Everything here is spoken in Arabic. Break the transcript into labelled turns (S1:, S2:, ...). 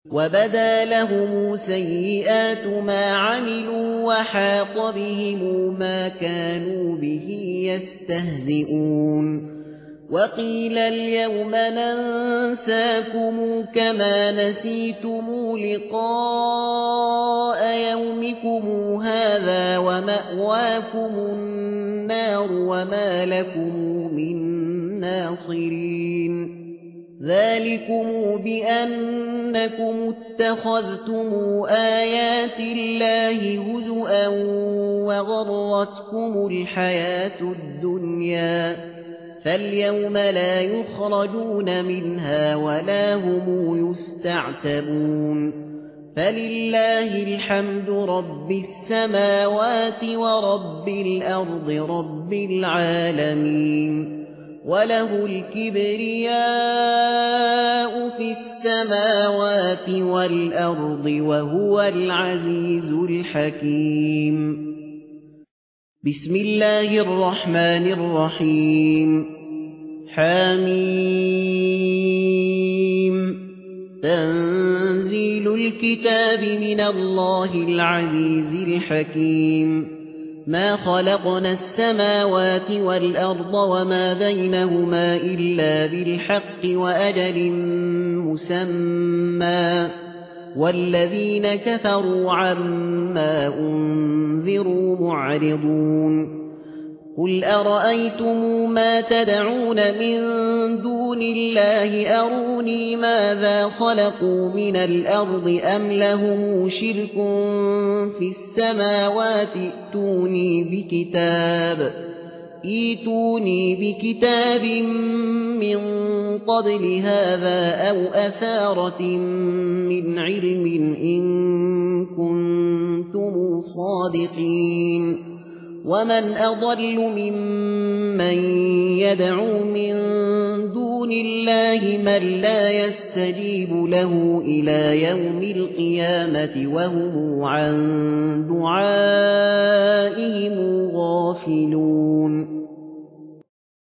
S1: وبدا لهم سيئات ما عملوا وحاق بهم ما كانوا به يستهزئون وقيل اليوم ننساكم كما نسيتم لقاء يومكم هذا ومأواكم النار وما لكم من ناصرين ذلكم بأنكم اتخذتم آيات الله هزؤا وغرتكم الحياة الدنيا فاليوم لا يخرجون منها ولا هم يستعتبون فلله الحمد رب السماوات ورب الأرض رب العالمين وله الكبرياء في السماوات والأرض وهو العزيز الحكيم بسم الله الرحمن الرحيم حميم تنزيل الكتاب من الله العزيز الحكيم ما خلقنا السماوات والأرض وما بينهما إلا بالحق وأجل مسمى والذين كفروا عما أنذروا معرضون قل أرأيتم ما تدعون من دون الله أروني ماذا خلقوا من الأرض أم لهم شرك في السماوات ائتوني بكتاب من قبل هذا أو أثارة من علم إن كنتم صادقين ومن أضل ممن يدعو من دون الله من لا يستجيب له إلى يوم القيامة وهم عن دعائهم غافلون